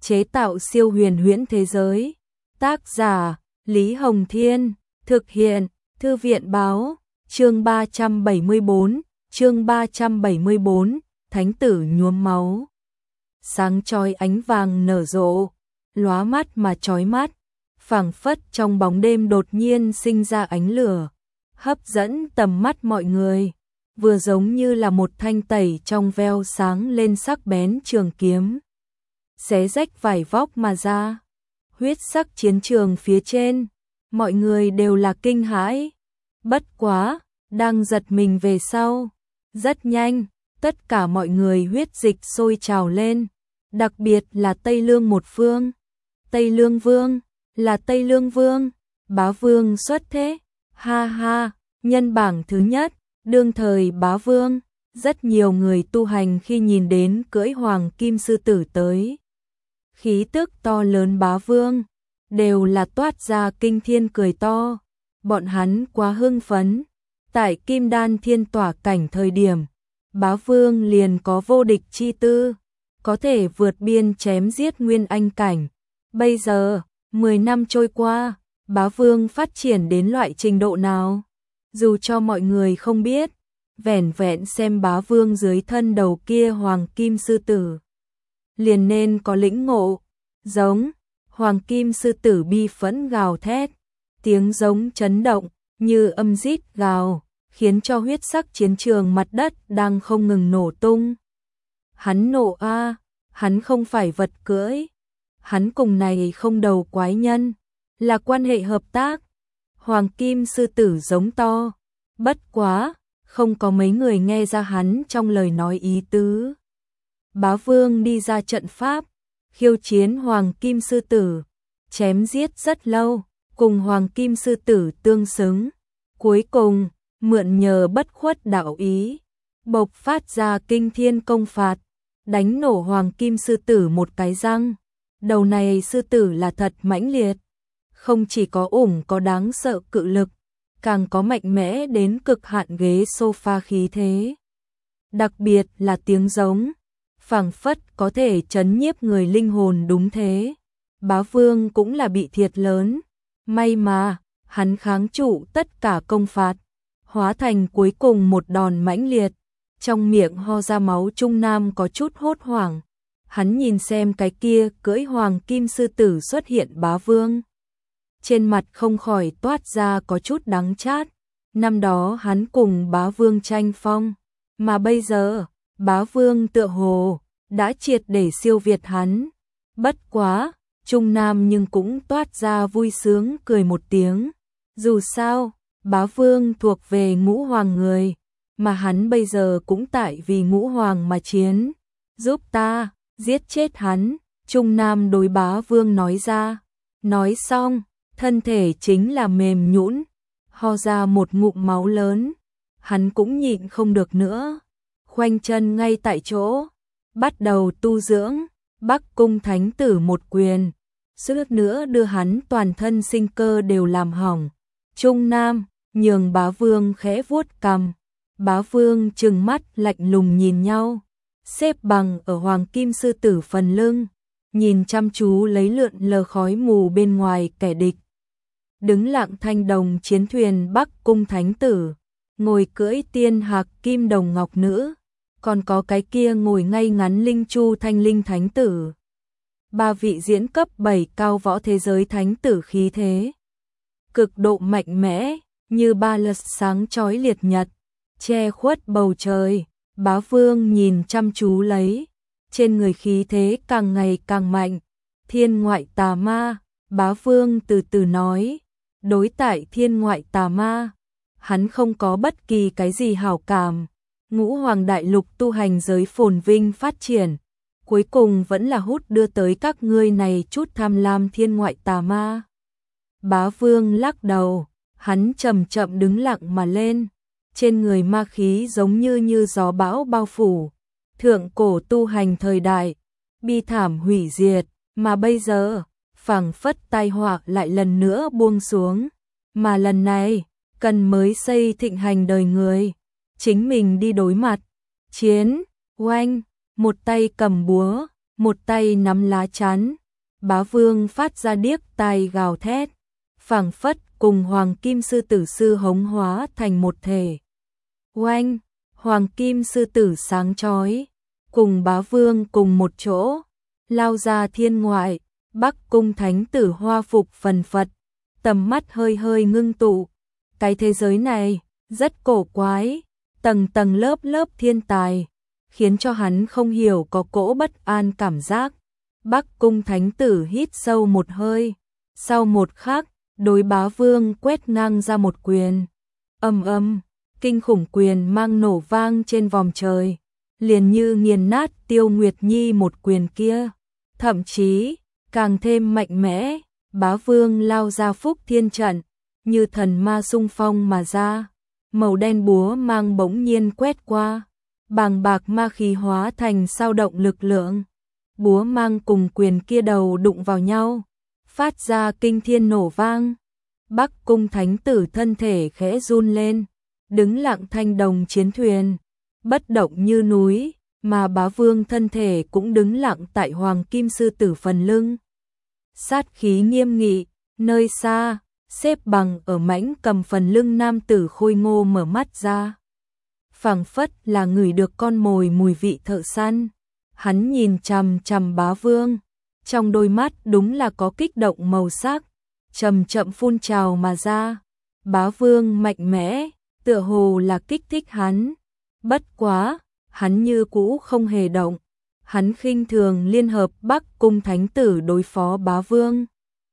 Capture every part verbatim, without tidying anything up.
chế tạo siêu huyền huyễn thế giới. Tác giả Lý Hồng Thiên, thực hiện Thư viện Báo, chương ba trăm bảy mươi tư, chương ba trăm bảy mươi tư, Thánh tử nhuốm máu. Sáng chói ánh vàng nở rộ, lóa mắt mà chói mắt, phảng phất trong bóng đêm đột nhiên sinh ra ánh lửa, hấp dẫn tầm mắt mọi người, vừa giống như là một thanh tẩy trong veo sáng lên sắc bén trường kiếm, xé rách vải vóc mà ra. Huyết sắc chiến trường phía trên, mọi người đều là kinh hãi. Bất quá, đang giật mình về sau, rất nhanh, tất cả mọi người huyết dịch sôi trào lên, đặc biệt là Tây Lương một phương. Tây Lương Vương, là Tây Lương Vương, Bá Vương xuất thế, ha ha, nhân bảng thứ nhất, đương thời Bá Vương, rất nhiều người tu hành khi nhìn đến cưỡi hoàng kim sư tử tới. Khí tức to lớn Bá Vương, đều là toát ra kinh thiên cười to, bọn hắn quá hưng phấn. Tại Kim Đan Thiên Tỏa cảnh thời điểm, Bá Vương liền có vô địch chi tư, có thể vượt biên chém giết nguyên anh cảnh. Bây giờ, mười năm trôi qua, Bá Vương phát triển đến loại trình độ nào? Dù cho mọi người không biết, vẻn vẹn xem Bá Vương dưới thân đầu kia hoàng kim sư tử, liền nên có lĩnh ngộ. Giống, hoàng kim sư tử bi phẫn gào thét, tiếng giống chấn động như âm rít gào, khiến cho huyết sắc chiến trường mặt đất đang không ngừng nổ tung. Hắn nộ a, à, hắn không phải vật cưỡi, hắn cùng này không đầu quái nhân, là quan hệ hợp tác. Hoàng kim sư tử giống to, bất quá, không có mấy người nghe ra hắn trong lời nói ý tứ. Bá Vương đi ra trận pháp, khiêu chiến hoàng kim sư tử, chém giết rất lâu, cùng hoàng kim sư tử tương xứng. Cuối cùng, mượn nhờ bất khuất đạo ý, bộc phát ra kinh thiên công phạt, đánh nổ hoàng kim sư tử một cái răng. Đầu này sư tử là thật mãnh liệt, không chỉ có ủng có đáng sợ cự lực, càng có mạnh mẽ đến cực hạn ghế sofa khí thế. Đặc biệt là tiếng giống, phảng phất có thể chấn nhiếp người linh hồn đúng thế. Bá Vương cũng là bị thiệt lớn, may mà, hắn kháng trụ tất cả công phạt, hóa thành cuối cùng một đòn mãnh liệt, trong miệng ho ra máu. Trung Nam có chút hốt hoảng, hắn nhìn xem cái kia cưỡi hoàng kim sư tử xuất hiện Bá Vương. Trên mặt không khỏi toát ra có chút đắng chát, năm đó hắn cùng Bá Vương tranh phong, mà bây giờ, Bá Vương tựa hồ đã triệt để siêu việt hắn. Bất quá, Trung Nam nhưng cũng toát ra vui sướng cười một tiếng. Dù sao, Bá Vương thuộc về ngũ hoàng người, mà hắn bây giờ cũng tại vì ngũ hoàng mà chiến. Giúp ta, giết chết hắn, Trung Nam đối Bá Vương nói ra. Nói xong, thân thể chính là mềm nhũn, ho ra một ngụm máu lớn. Hắn cũng nhịn không được nữa, khoanh chân ngay tại chỗ, bắt đầu tu dưỡng. Bắc Cung Thánh tử một quyền, suýt nữa đưa hắn toàn thân sinh cơ đều làm hỏng. Trung Nam nhường Bá Vương khẽ vuốt cằm, Bá Vương trừng mắt lạnh lùng nhìn nhau, xếp bằng ở hoàng kim sư tử phần lưng, nhìn chăm chú lấy lượn lờ khói mù bên ngoài kẻ địch. Đứng lặng thanh đồng chiến thuyền Bắc Cung Thánh tử, ngồi cưỡi tiên hạc kim đồng ngọc nữ, còn có cái kia ngồi ngay ngắn linh chu thanh linh thánh tử. Ba vị diễn cấp bảy cao võ thế giới thánh tử khí thế cực độ mạnh mẽ, như ba lật sáng chói liệt nhật, che khuất bầu trời. Bá Vương nhìn chăm chú lấy, trên người khí thế càng ngày càng mạnh. Thiên ngoại tà ma, Bá Vương từ từ nói, đối tại thiên ngoại tà ma, hắn không có bất kỳ cái gì hảo cảm. Ngũ hoàng đại lục tu hành giới phồn vinh phát triển, cuối cùng vẫn là hút đưa tới các ngươi này chút tham lam thiên ngoại tà ma. Bá Vương lắc đầu, hắn chậm chậm đứng lặng mà lên, trên người ma khí giống như như gió bão bao phủ. Thượng cổ tu hành thời đại, bi thảm hủy diệt, mà bây giờ, phảng phất tai họa lại lần nữa buông xuống, mà lần này, cần mới xây thịnh hành đời người, chính mình đi đối mặt. Chiến, oanh, một tay cầm búa, một tay nắm lá chắn, Bá Vương phát ra điếc tai gào thét, phảng phất cùng Hoàng Kim Sư Tử sư hống hóa thành một thể. Oanh, Hoàng Kim Sư Tử sáng chói, cùng Bá Vương cùng một chỗ, lao ra thiên ngoại. Bắc Cung Thánh Tử hoa phục phần phật, tầm mắt hơi hơi ngưng tụ. Cái thế giới này rất cổ quái, tầng tầng lớp lớp thiên tài, khiến cho hắn không hiểu có cỗ bất an cảm giác. Bắc Cung Thánh Tử hít sâu một hơi, sau một khắc, đối Bá Vương quét ngang ra một quyền. Ầm ầm, kinh khủng quyền mang nổ vang trên vòm trời, liền như nghiền nát Tiêu Nguyệt Nhi một quyền kia, thậm chí càng thêm mạnh mẽ. Bá Vương lao ra Phúc Thiên trận, như thần ma xung phong mà ra, màu đen búa mang bỗng nhiên quét qua, bàng bạc ma khí hóa thành sao động lực lượng. Búa mang cùng quyền kia đầu đụng vào nhau, phát ra kinh thiên nổ vang. Bắc Cung Thánh Tử thân thể khẽ run lên, đứng lặng thanh đồng chiến thuyền, bất động như núi, mà Bá Vương thân thể cũng đứng lặng tại Hoàng Kim Sư Tử phần lưng. Sát khí nghiêm nghị, nơi xa, xếp bằng ở mãnh cầm phần lưng nam tử khôi ngô mở mắt ra. Phảng phất là ngửi được con mồi mùi vị thợ săn. Hắn nhìn chằm chằm Bá Vương, trong đôi mắt đúng là có kích động màu sắc, chậm chậm phun trào mà ra. Bá Vương mạnh mẽ, tựa hồ là kích thích hắn. Bất quá, hắn như cũ không hề động. Hắn khinh thường liên hợp Bắc Cung Thánh Tử đối phó Bá Vương.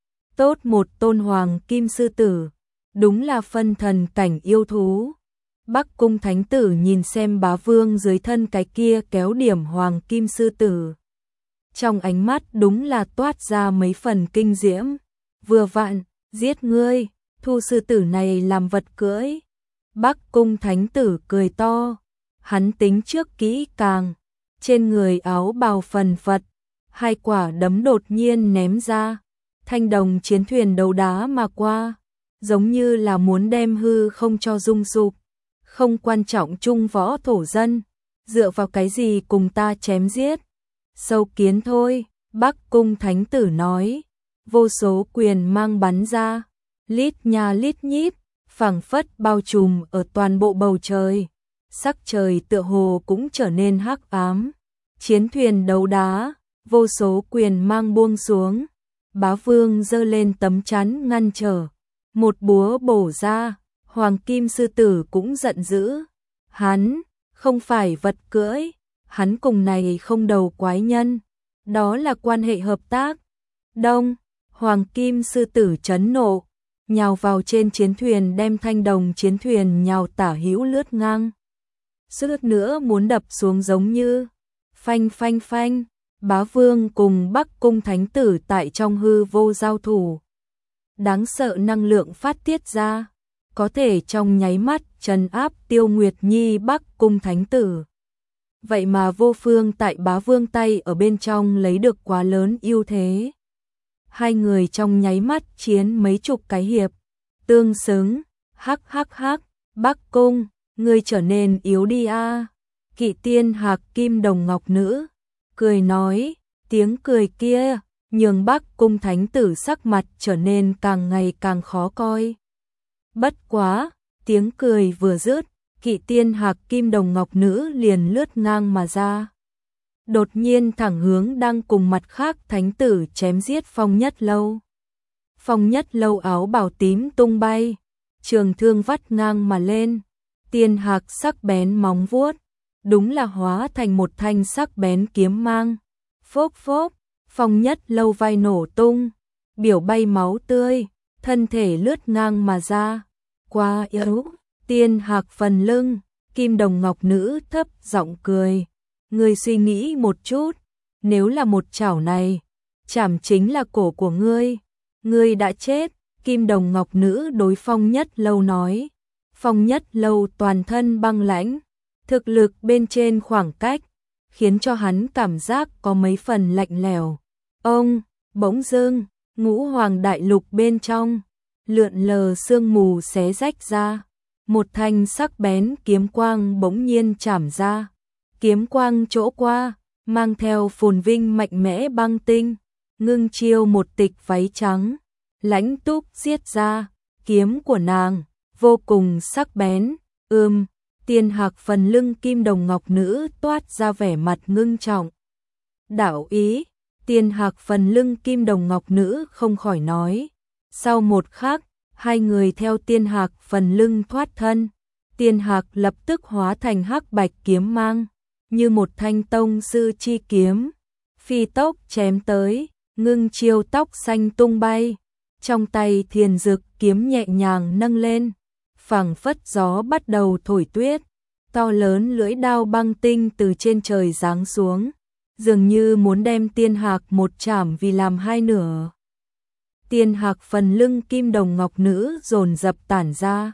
Tốt một tôn Hoàng Kim Sư Tử, đúng là phân thần cảnh yêu thú. Bắc Cung Thánh Tử nhìn xem Bá Vương dưới thân cái kia kéo điểm Hoàng Kim Sư Tử. Trong ánh mắt đúng là toát ra mấy phần kinh diễm. Vừa vặn, giết ngươi, thu sư tử này làm vật cưỡi. Bắc Cung Thánh Tử cười to, hắn tính trước kỹ càng. Trên người áo bào phần phật, hai quả đấm đột nhiên ném ra, thanh đồng chiến thuyền đấu đá mà qua, giống như là muốn đem hư không cho rung sụp. Không quan trọng trung võ thổ dân, dựa vào cái gì cùng ta chém giết? Sâu kiến thôi, Bắc Cung Thánh Tử nói, vô số quyền mang bắn ra, lít nha lít nhít, phảng phất bao trùm ở toàn bộ bầu trời. Sắc trời tựa hồ cũng trở nên hắc ám. Chiến thuyền đấu đá, vô số quyền mang buông xuống. Bá Vương giơ lên tấm chắn ngăn trở, một búa bổ ra. Hoàng Kim Sư Tử cũng giận dữ. Hắn không phải vật cưỡi, hắn cùng này không đầu quái nhân, đó là quan hệ hợp tác. Đông, Hoàng Kim Sư Tử chấn nộ, nhào vào trên chiến thuyền, đem thanh đồng chiến thuyền nhào tả hữu lướt ngang. Suýt nữa muốn đập xuống, giống như phanh phanh phanh. Bá Vương cùng Bắc Cung Thánh Tử tại trong hư vô giao thủ. Đáng sợ năng lượng phát tiết ra, có thể trong nháy mắt trấn áp Tiêu Nguyệt Nhi Bắc Cung Thánh Tử. Vậy mà vô phương tại Bá Vương tay ở bên trong lấy được quá lớn ưu thế. Hai người trong nháy mắt chiến mấy chục cái hiệp, tương xứng. Hắc hắc hắc, Bắc Cung, ngươi trở nên yếu đi a. Kỵ Tiên Hạc Kim Đồng Ngọc Nữ cười nói, tiếng cười kia nhường Bắc Cung Thánh Tử sắc mặt trở nên càng ngày càng khó coi. Bất quá, tiếng cười vừa dứt, Kỵ Tiên Hạc Kim Đồng Ngọc Nữ liền lướt ngang mà ra. Đột nhiên thẳng hướng đang cùng mặt khác thánh tử chém giết Phong Nhất Lâu. Phong Nhất Lâu áo bào tím tung bay, trường thương vắt ngang mà lên. Tiên hạc sắc bén móng vuốt, đúng là hóa thành một thanh sắc bén kiếm mang. Phốc phốc, Phong Nhất Lâu vai nổ tung, biểu bay máu tươi, thân thể lướt ngang mà ra. Quá yếu, Tiên hạc phần lưng, Kim Đồng Ngọc Nữ thấp giọng cười. Ngươi suy nghĩ một chút, nếu là một chảo này, chảm chính là cổ của ngươi. Ngươi đã chết, Kim Đồng Ngọc Nữ đối Phong Nhất Lâu nói. Phong Nhất Lâu toàn thân băng lãnh, thực lực bên trên khoảng cách, khiến cho hắn cảm giác có mấy phần lạnh lẽo. Ông, bỗng dưng, Ngũ Hoàng Đại Lục bên trong, lượn lờ sương mù xé rách ra, một thanh sắc bén kiếm quang bỗng nhiên chảm ra. Kiếm quang chỗ qua, mang theo phồn vinh mạnh mẽ băng tinh, Ngưng Chiêu một tịch váy trắng, lãnh túc giết ra, kiếm của nàng vô cùng sắc bén, ưm, Tiên Hạc phần lưng kim đồng ngọc nữ toát ra vẻ mặt ngưng trọng. Đạo ý, Tiên Hạc phần lưng kim đồng ngọc nữ không khỏi nói. Sau một khắc, hai người theo Tiên Hạc phần lưng thoát thân. Tiên Hạc lập tức hóa thành hắc bạch kiếm mang, như một thanh tông sư chi kiếm, phi tốc chém tới, Ngưng Chiêu tóc xanh tung bay, trong tay thiền dực kiếm nhẹ nhàng nâng lên, phảng phất gió bắt đầu thổi tuyết, to lớn lưỡi đao băng tinh từ trên trời giáng xuống, dường như muốn đem Tiên Hạc một chảm vì làm hai nửa. Tiên Hạc phần lưng kim đồng ngọc nữ dồn dập tản ra.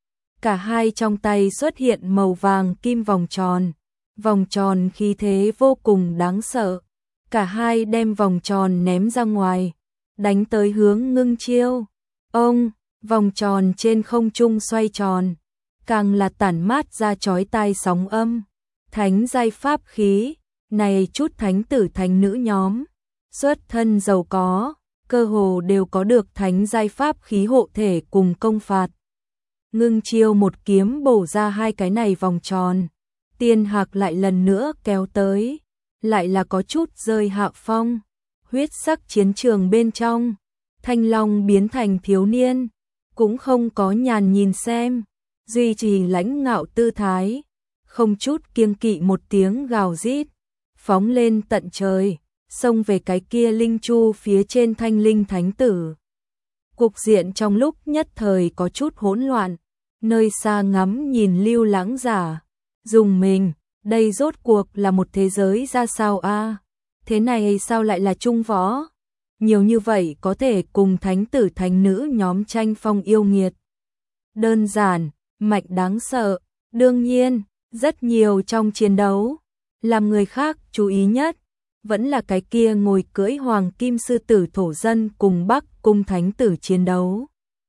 Cả hai trong tay xuất hiện màu vàng kim vòng tròn, vòng tròn khí thế vô cùng đáng sợ. Cả hai đem vòng tròn ném ra ngoài, đánh tới hướng Ngưng Chiêu. Ông, vòng tròn trên không trung xoay tròn, càng là tản mát ra chói tai sóng âm. Thánh giai pháp khí, này chút thánh tử thánh nữ nhóm, xuất thân giàu có, cơ hồ đều có được thánh giai pháp khí hộ thể cùng công phạt. Ngưng Chiêu một kiếm bổ ra hai cái này vòng tròn, Tiên Hạc lại lần nữa kéo tới, lại là có chút rơi hạ phong. Huyết sắc chiến trường bên trong, Thanh Long biến thành thiếu niên, cũng không có nhàn nhìn xem, duy trì lãnh ngạo tư thái, không chút kiêng kỵ một tiếng gào rít, phóng lên tận trời, xông về cái kia linh chu phía trên Thanh Linh Thánh Tử. Cục diện trong lúc nhất thời có chút hỗn loạn, nơi xa ngắm nhìn Lưu Lãng giả, dùng mình, đây rốt cuộc là một thế giới ra sao a? Thế này sao lại là trung võ? Nhiều như vậy có thể cùng thánh tử thánh nữ nhóm tranh phong yêu nghiệt. Đơn giản, mạnh đáng sợ, đương nhiên, rất nhiều trong chiến đấu, làm người khác chú ý nhất, vẫn là cái kia ngồi cưỡi hoàng kim sư tử thổ dân cùng Bắc Cung Thánh Tử chiến đấu.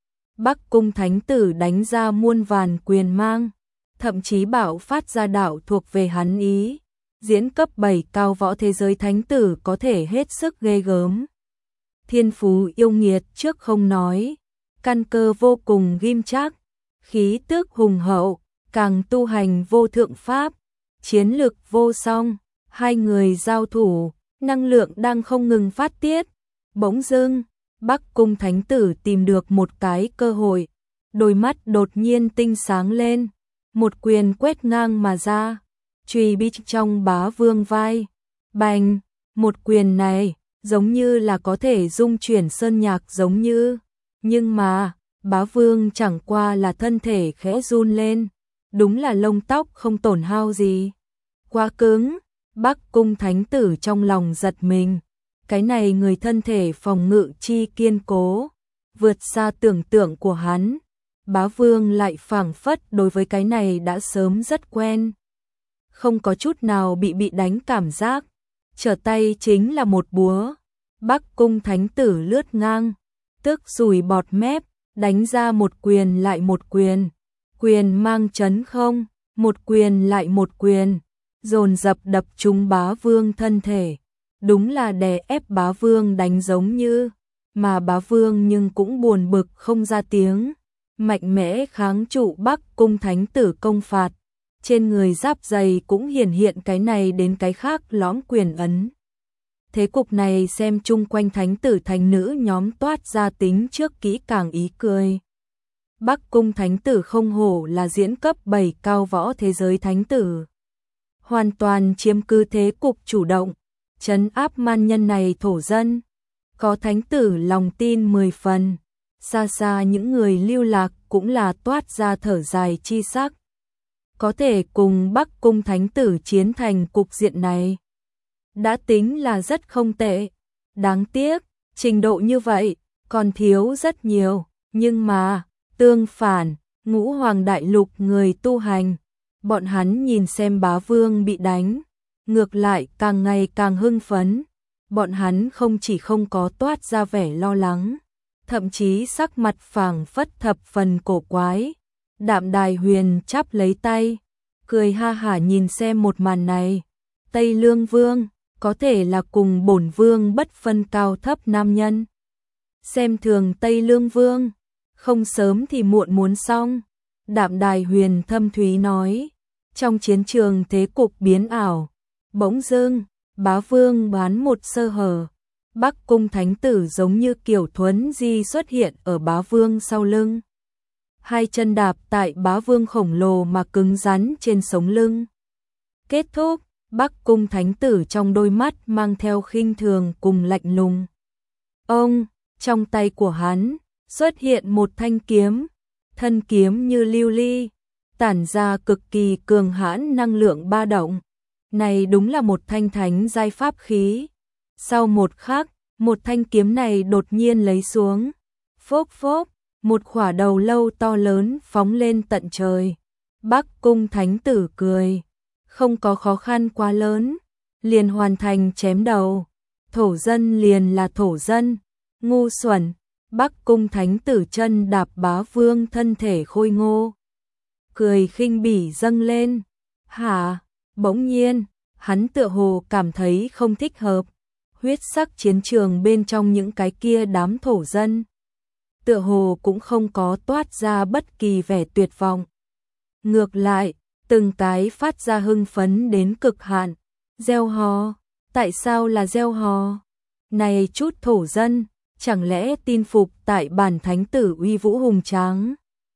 Bắc Cung Thánh Tử đánh ra muôn vàn quyền mang, thậm chí bảo phát ra đạo thuộc về hắn ý. Diễn cấp bảy cao võ thế giới thánh tử có thể hết sức ghê gớm. Thiên phú yêu nghiệt trước không nói, căn cơ vô cùng ghim chắc, khí tước hùng hậu, càng tu hành vô thượng pháp, chiến lực vô song, hai người giao thủ, năng lượng đang không ngừng phát tiết. Bỗng dưng, Bắc Cung Thánh Tử tìm được một cái cơ hội, đôi mắt đột nhiên tinh sáng lên, một quyền quét ngang mà ra, truy bi trong Bá Vương vai. Bành, một quyền này, giống như là có thể dung chuyển sơn nhạc giống như, nhưng mà, Bá Vương chẳng qua là thân thể khẽ run lên, đúng là lông tóc không tổn hao gì. Quá cứng, Bắc Cung Thánh Tử trong lòng giật mình, cái này người thân thể phòng ngự chi kiên cố, vượt xa tưởng tượng của hắn. Bá Vương lại phảng phất đối với cái này đã sớm rất quen, không có chút nào bị bị đánh cảm giác, trở tay chính là một búa. Bắc Cung Thánh Tử lướt ngang, tức rủi bọt mép, đánh ra một quyền lại một quyền, quyền mang chấn không, một quyền lại một quyền, dồn dập đập trúng Bá Vương thân thể, đúng là đè ép Bá Vương đánh giống như, mà Bá Vương nhưng cũng buồn bực không ra tiếng, mạnh mẽ kháng trụ Bắc Cung Thánh Tử công phạt, trên người giáp dày cũng hiển hiện cái này đến cái khác lõm quyền ấn. Thế cục này xem chung quanh thánh tử thánh nữ nhóm toát ra tính trước kỹ càng ý cười. Bắc Cung Thánh Tử không hổ là diễn cấp bảy cao võ thế giới thánh tử, hoàn toàn chiếm cứ thế cục chủ động, trấn áp man nhân này thổ dân. Có thánh tử lòng tin mười phần, xa xa những người lưu lạc cũng là toát ra thở dài chi sắc. Có thể cùng Bắc Cung Thánh Tử chiến thành cục diện này, đã tính là rất không tệ. Đáng tiếc, trình độ như vậy, còn thiếu rất nhiều, nhưng mà, tương phản, ngũ hoàng đại lục người tu hành, bọn hắn nhìn xem Bá Vương bị đánh, ngược lại càng ngày càng hưng phấn, bọn hắn không chỉ không có toát ra vẻ lo lắng, thậm chí sắc mặt phảng phất thập phần cổ quái. Đạm Đài Huyền chắp lấy tay, cười ha hả nhìn xem một màn này. Tây Lương Vương, có thể là cùng bổn vương bất phân cao thấp nam nhân. Xem thường Tây Lương Vương, không sớm thì muộn muốn xong. Đạm Đài Huyền thâm thúy nói, trong chiến trường thế cục biến ảo, bỗng dưng, Bá Vương bán một sơ hở. Bắc Cung Thánh Tử giống như kiểu thuấn di xuất hiện ở Bá Vương sau lưng. Hai chân đạp tại Bá Vương khổng lồ mà cứng rắn trên sống lưng. Kết thúc, Bắc Cung Thánh Tử trong đôi mắt mang theo khinh thường cùng lạnh lùng. Ông, trong tay của hắn, xuất hiện một thanh kiếm, thân kiếm như lưu ly, tản ra cực kỳ cường hãn năng lượng ba động. Này đúng là một thanh thánh giai pháp khí. Sau một khắc, một thanh kiếm này đột nhiên lấy xuống. Phốc phốc, một khỏa đầu lâu to lớn phóng lên tận trời. Bắc Cung Thánh Tử cười, không có khó khăn quá lớn, liền hoàn thành chém đầu. Thổ dân liền là thổ dân, ngu xuẩn. Bắc Cung Thánh Tử chân đạp Bá Vương thân thể khôi ngô, cười khinh bỉ dâng lên. Hả? Bỗng nhiên, hắn tựa hồ cảm thấy không thích hợp. Huyết sắc chiến trường bên trong những cái kia đám thổ dân, tựa hồ cũng không có toát ra bất kỳ vẻ tuyệt vọng. Ngược lại, từng cái phát ra hưng phấn đến cực hạn, reo hò. Tại sao là reo hò? Này chút thổ dân, chẳng lẽ tin phục tại bản thánh tử uy vũ hùng tráng?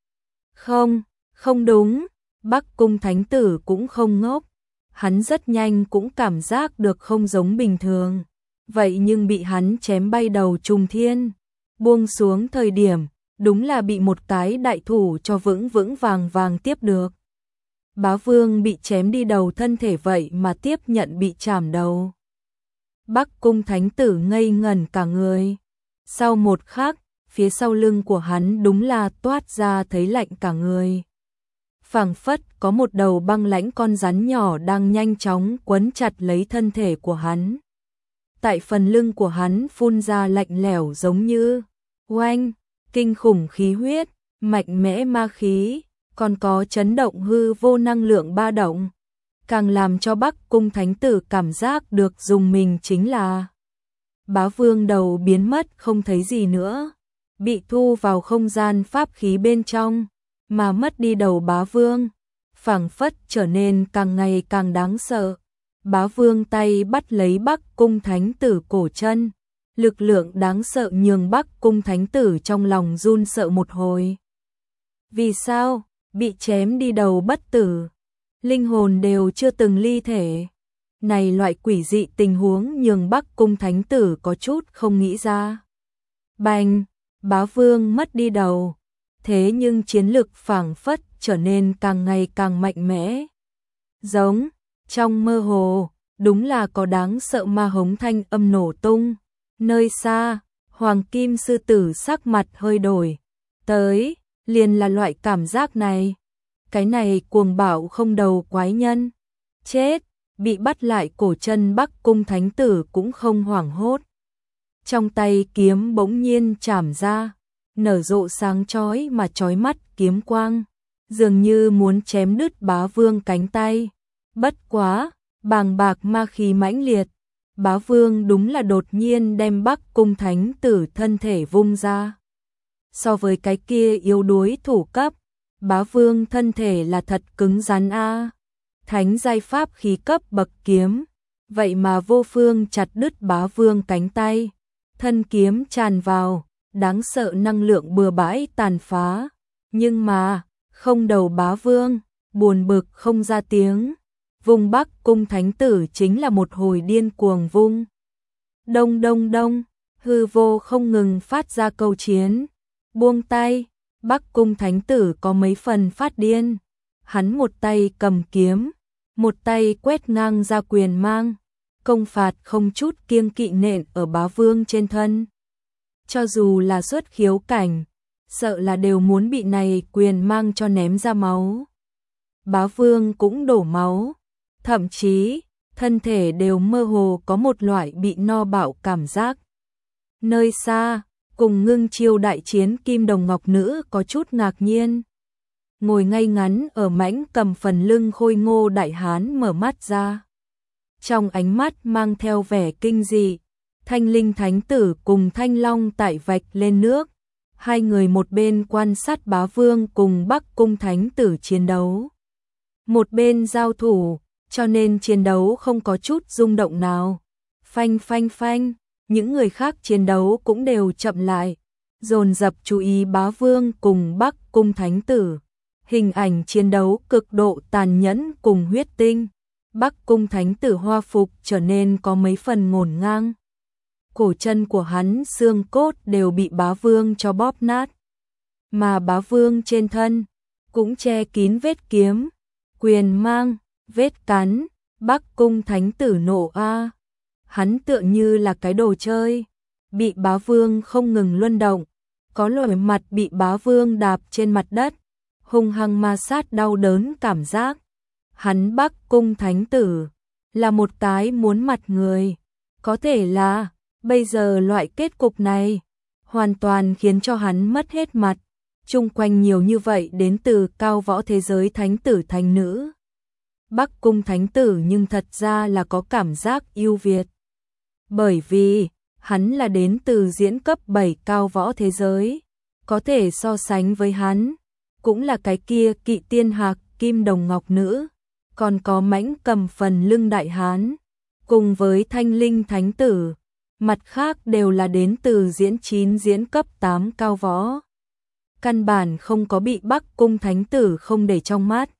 Không, không đúng, Bắc Cung Thánh Tử cũng không ngốc. Hắn rất nhanh cũng cảm giác được không giống bình thường. Vậy nhưng bị hắn chém bay đầu trùng thiên. Buông xuống thời điểm, đúng là bị một cái đại thủ cho vững vững vàng vàng tiếp được. Bá Vương bị chém đi đầu thân thể vậy mà tiếp nhận bị chảm đầu. Bắc Cung Thánh Tử ngây ngẩn cả người. Sau một khắc, phía sau lưng của hắn đúng là toát ra thấy lạnh cả người. Phảng phất có một đầu băng lãnh con rắn nhỏ đang nhanh chóng quấn chặt lấy thân thể của hắn. Tại phần lưng của hắn phun ra lạnh lẽo giống như oanh, kinh khủng khí huyết, mạnh mẽ ma khí, còn có chấn động hư vô năng lượng ba động. Càng làm cho Bắc Cung Thánh Tử cảm giác được dùng mình chính là Bá Vương đầu biến mất không thấy gì nữa, bị thu vào không gian pháp khí bên trong, mà mất đi đầu Bá Vương, phảng phất trở nên càng ngày càng đáng sợ. Bá Vương tay bắt lấy Bắc Cung Thánh Tử cổ chân, lực lượng đáng sợ nhường Bắc Cung Thánh Tử trong lòng run sợ một hồi. Vì sao? Bị chém đi đầu bất tử, linh hồn đều chưa từng ly thể. Này loại quỷ dị tình huống nhường Bắc Cung Thánh Tử có chút không nghĩ ra. Bành, Bá Vương mất đi đầu, thế nhưng chiến lực phảng phất trở nên càng ngày càng mạnh mẽ. Giống, trong mơ hồ, đúng là có đáng sợ ma hống thanh âm nổ tung. Nơi xa, Hoàng Kim Sư Tử sắc mặt hơi đổi. Tới, liền là loại cảm giác này. Cái này cuồng bạo không đầu quái nhân. Chết, bị bắt lại cổ chân Bắc Cung Thánh Tử cũng không hoảng hốt. Trong tay kiếm bỗng nhiên chảm ra, nở rộ sáng chói mà chói mắt kiếm quang, dường như muốn chém đứt Bá Vương cánh tay. Bất quá, bàng bạc ma khí mãnh liệt, Bá Vương đúng là đột nhiên đem Bắc Cung Thánh Tử thân thể vung ra. So với cái kia yếu đuối thủ cấp, Bá Vương thân thể là thật cứng rắn a. Thánh giai pháp khí cấp bậc kiếm, vậy mà vô phương chặt đứt Bá Vương cánh tay. Thân kiếm tràn vào, đáng sợ năng lượng bừa bãi tàn phá, nhưng mà không đầu Bá Vương, buồn bực không ra tiếng. Vùng Bắc Cung Thánh Tử chính là một hồi điên cuồng vung. Đông đông đông, hư vô không ngừng phát ra câu chiến. Buông tay, Bắc Cung Thánh Tử có mấy phần phát điên. Hắn một tay cầm kiếm, một tay quét ngang ra quyền mang, công phạt không chút kiêng kỵ nện ở Bá Vương trên thân. Cho dù là xuất khiếu cảnh, sợ là đều muốn bị này quyền mang cho ném ra máu. Bá Vương cũng đổ máu, thậm chí thân thể đều mơ hồ có một loại bị no bạo cảm giác. Nơi xa, cùng ngưng chiêu đại chiến Kim Đồng Ngọc Nữ có chút ngạc nhiên. Ngồi ngay ngắn ở mãnh cầm phần lưng khôi ngô đại hán mở mắt ra. trong ánh mắt mang theo vẻ kinh dị. Thanh Linh Thánh Tử cùng Thanh Long tại vạch lên nước, hai người một bên quan sát Bá Vương cùng Bắc Cung Thánh Tử chiến đấu, một bên giao thủ, cho nên chiến đấu không có chút rung động nào. Phanh phanh phanh, những người khác chiến đấu cũng đều chậm lại, dồn dập chú ý Bá Vương cùng Bắc Cung Thánh Tử. Hình ảnh chiến đấu cực độ tàn nhẫn cùng huyết tinh. Bắc Cung Thánh Tử hoa phục trở nên có mấy phần ngổn ngang. Cổ chân của hắn xương cốt đều bị Bá Vương cho bóp nát. Mà Bá Vương trên thân cũng che kín vết kiếm, quyền mang, vết cắn. Bắc Cung Thánh Tử nộ a. Hắn tựa như là cái đồ chơi, bị Bá Vương không ngừng luân động, có loại mặt bị Bá Vương đạp trên mặt đất, hung hăng ma sát đau đớn cảm giác. Hắn Bắc Cung Thánh Tử là một cái muốn mặt người, có thể là bây giờ loại kết cục này hoàn toàn khiến cho hắn mất hết mặt. Chung quanh nhiều như vậy đến từ cao võ thế giới thánh tử thánh nữ. Bắc Cung Thánh Tử nhưng thật ra là có cảm giác ưu việt. Bởi vì hắn là đến từ diễn cấp bảy cao võ thế giới, có thể so sánh với hắn cũng là cái kia Kỵ Tiên Hạc Kim Đồng Ngọc Nữ, còn có Mãnh Cầm phần lưng đại hán, cùng với Thanh Linh Thánh Tử, mặt khác đều là đến từ diễn chín diễn cấp tám cao võ. Căn bản không có bị Bắc Cung Thánh Tử không để trong mắt.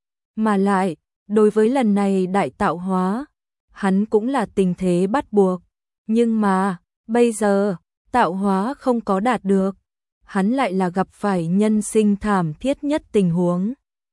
Mà lại, đối với lần này đại tạo hóa, hắn cũng là tình thế bắt buộc. Nhưng mà, bây giờ, tạo hóa không có đạt được, hắn lại là gặp phải nhân sinh thảm thiết nhất tình huống.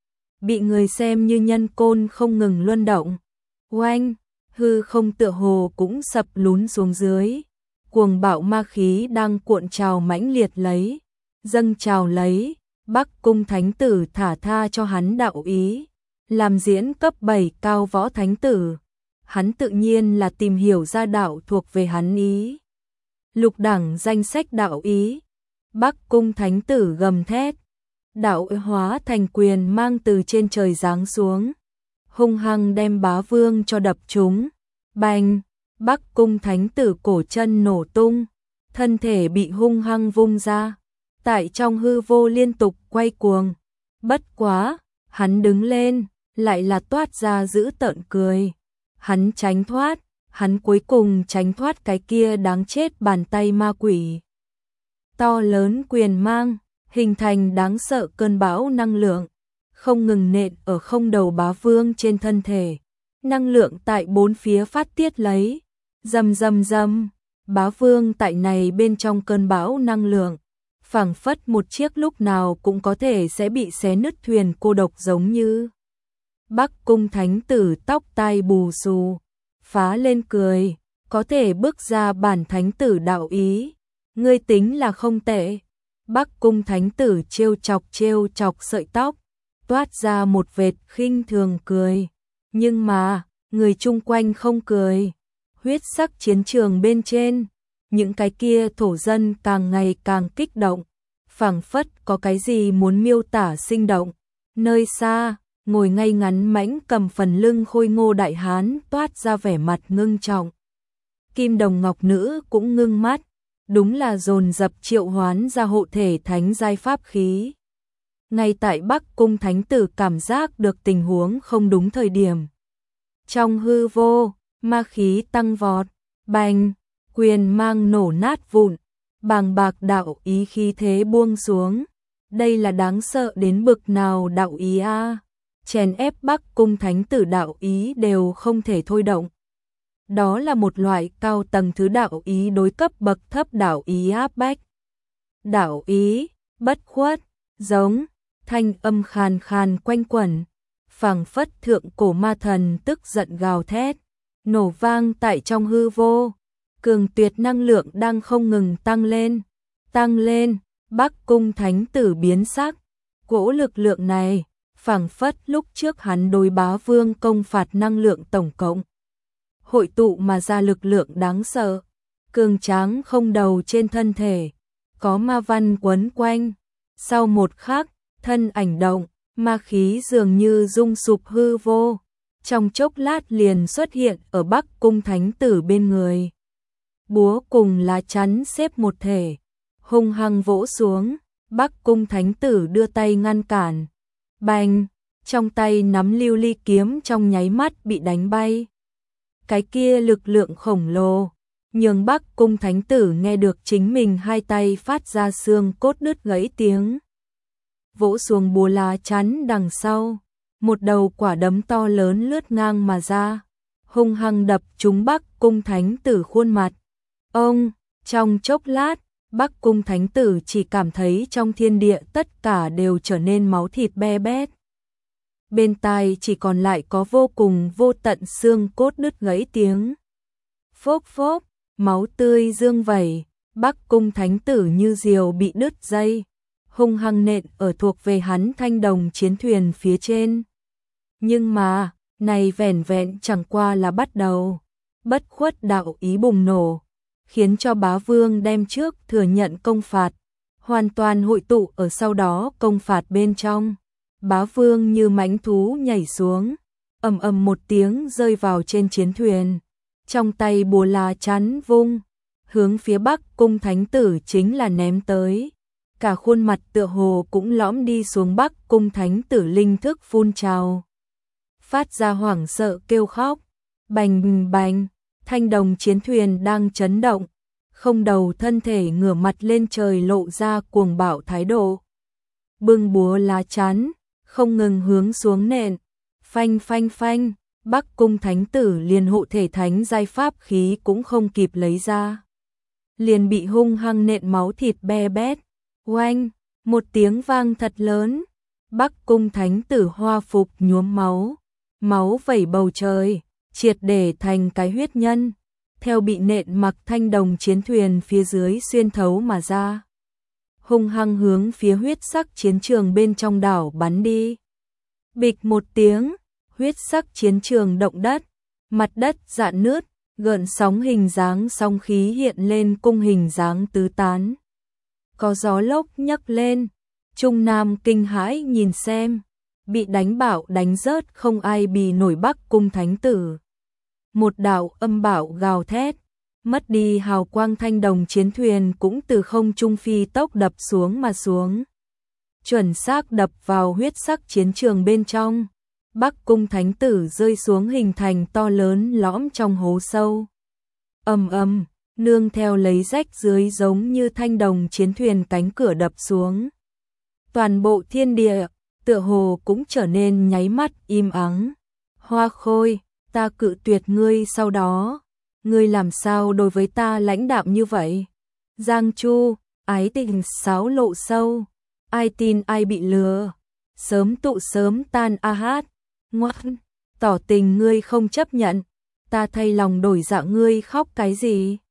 Bị người xem như nhân côn không ngừng luân động. Oanh, hư không tựa hồ cũng sập lún xuống dưới. Cuồng bạo ma khí đang cuộn trào mãnh liệt lấy, dâng trào lấy. Bắc Cung Thánh Tử thả tha cho hắn đạo ý, làm diễn cấp bảy cao võ thánh tử. Hắn tự nhiên là tìm hiểu ra đạo thuộc về hắn ý. Lục đẳng danh sách đạo ý. Bắc Cung Thánh Tử gầm thét, đạo hóa thành quyền mang từ trên trời giáng xuống, hung hăng đem Bá Vương cho đập trúng. Bành, Bắc Cung Thánh Tử cổ chân nổ tung, thân thể bị hung hăng vung ra, tại trong hư vô liên tục quay cuồng. Bất quá, hắn đứng lên, lại là toát ra dữ tợn cười. Hắn tránh thoát, hắn cuối cùng tránh thoát cái kia đáng chết bàn tay ma quỷ. To lớn quyền mang, hình thành đáng sợ cơn bão năng lượng, không ngừng nện ở không đầu Bá Vương trên thân thể. Năng lượng tại bốn phía phát tiết lấy, rầm rầm rầm. Bá Vương tại này bên trong cơn bão năng lượng, phảng phất một chiếc lúc nào cũng có thể sẽ bị xé nứt thuyền cô độc giống như. Bắc Cung Thánh Tử tóc tai bù xù, phá lên cười, có thể bước ra bản thánh tử đạo ý. Ngươi tính là không tệ. Bắc Cung Thánh Tử trêu chọc trêu chọc sợi tóc, toát ra một vệt khinh thường cười. Nhưng mà, người chung quanh không cười. Huyết sắc chiến trường bên trên, những cái kia thổ dân càng ngày càng kích động, phảng phất có cái gì muốn miêu tả sinh động. Nơi xa, ngồi ngay ngắn Mãnh Cầm phần lưng khôi ngô đại hán toát ra vẻ mặt ngưng trọng. Kim Đồng Ngọc Nữ cũng ngưng mắt, đúng là dồn dập triệu hoán ra hộ thể thánh giai pháp khí. Ngay tại Bắc Cung Thánh Tử cảm giác được tình huống không đúng thời điểm, trong hư vô, ma khí tăng vọt, bành, quyền mang nổ nát vụn, bàng bạc đạo ý khí thế buông xuống. Đây là đáng sợ đến bực nào đạo ý a, chèn ép Bắc Cung Thánh Tử đạo ý đều không thể thôi động. Đó là một loại cao tầng thứ đạo ý đối cấp bậc thấp đạo ý áp bách. Đạo ý, bất khuất, giống, thanh âm khàn khàn quanh quẩn, phảng phất thượng cổ ma thần tức giận gào thét, nổ vang tại trong hư vô. Cường tuyệt năng lượng đang không ngừng tăng lên, tăng lên. Bắc Cung Thánh Tử biến sắc, cỗ lực lượng này, phảng phất lúc trước hắn đối Bá Vương công phạt năng lượng tổng cộng hội tụ mà ra lực lượng đáng sợ, cường tráng không đầu trên thân thể, có ma văn quấn quanh. Sau một khắc, thân ảnh động, ma khí dường như rung sụp hư vô, trong chốc lát liền xuất hiện ở Bắc Cung Thánh Tử bên người. Búa cùng lá chắn xếp một thể, hung hăng vỗ xuống, Bắc Cung Thánh Tử đưa tay ngăn cản. Bành, trong tay nắm lưu ly kiếm trong nháy mắt bị đánh bay. Cái kia lực lượng khổng lồ, nhường Bắc Cung Thánh Tử nghe được chính mình hai tay phát ra xương cốt đứt gãy tiếng. Vỗ xuống búa lá chắn đằng sau, một đầu quả đấm to lớn lướt ngang mà ra, hung hăng đập trúng Bắc Cung Thánh Tử khuôn mặt. Ông, trong chốc lát, Bắc Cung Thánh Tử chỉ cảm thấy trong thiên địa tất cả đều trở nên máu thịt be bét. Bên tai chỉ còn lại có vô cùng vô tận xương cốt đứt gãy tiếng. Phốc phốc, máu tươi dương vẩy, Bắc Cung Thánh Tử như diều bị đứt dây, hung hăng nện ở thuộc về hắn thanh đồng chiến thuyền phía trên. Nhưng mà, này vẻn vẹn chẳng qua là bắt đầu. Bất khuất đạo ý bùng nổ, khiến cho bá vương đem trước thừa nhận công phạt, hoàn toàn hội tụ ở sau đó công phạt bên trong. Bá vương như mãnh thú nhảy xuống, ầm ầm một tiếng rơi vào trên chiến thuyền, trong tay búa lá chắn vung, hướng phía Bắc Cung Thánh Tử chính là ném tới. Cả khuôn mặt tựa hồ cũng lõm đi xuống, Bắc Cung Thánh Tử linh thức phun trào, phát ra hoảng sợ kêu khóc. Bành bành, thanh đồng chiến thuyền đang chấn động, không đầu thân thể ngửa mặt lên trời lộ ra cuồng bạo thái độ. Bưng búa lá chắn, không ngừng hướng xuống nện, phanh phanh phanh, Bắc Cung Thánh Tử liền hộ thể thánh giai pháp khí cũng không kịp lấy ra, liền bị hung hăng nện máu thịt be bét. Oanh, một tiếng vang thật lớn, Bắc Cung Thánh Tử hoa phục nhuốm máu, máu vẩy bầu trời, triệt để thành cái huyết nhân, theo bị nện mặc thanh đồng chiến thuyền phía dưới xuyên thấu mà ra, hung hăng hướng phía huyết sắc chiến trường bên trong đảo bắn đi. Bịch một tiếng, huyết sắc chiến trường động đất, mặt đất rạn nứt, gợn sóng hình dáng sóng khí hiện lên, cung hình dáng tứ tán. Có gió lốc nhấc lên, Trung Nam kinh hãi nhìn xem, bị đánh bạo đánh rớt không ai bì nổi Bắc Cung Thánh Tử. Một đạo âm bạo gào thét, mất đi hào quang thanh đồng chiến thuyền cũng từ không trung phi tốc đập xuống mà xuống, chuẩn xác đập vào huyết sắc chiến trường bên trong. Bắc Cung Thánh Tử rơi xuống hình thành to lớn lõm trong hố sâu. Ầm ầm, nương theo lấy rách dưới giống như thanh đồng chiến thuyền cánh cửa đập xuống. Toàn bộ thiên địa, tựa hồ cũng trở nên nháy mắt im ắng. Hoa Khôi, ta cự tuyệt ngươi sau đó. Ngươi làm sao đối với ta lãnh đạm như vậy? Giang Chu, ái tình sáo lộ sâu. Ai tin ai bị lừa. Sớm tụ sớm tan a hát. Ngoan, tỏ tình ngươi không chấp nhận. Ta thay lòng đổi dạ, ngươi khóc cái gì?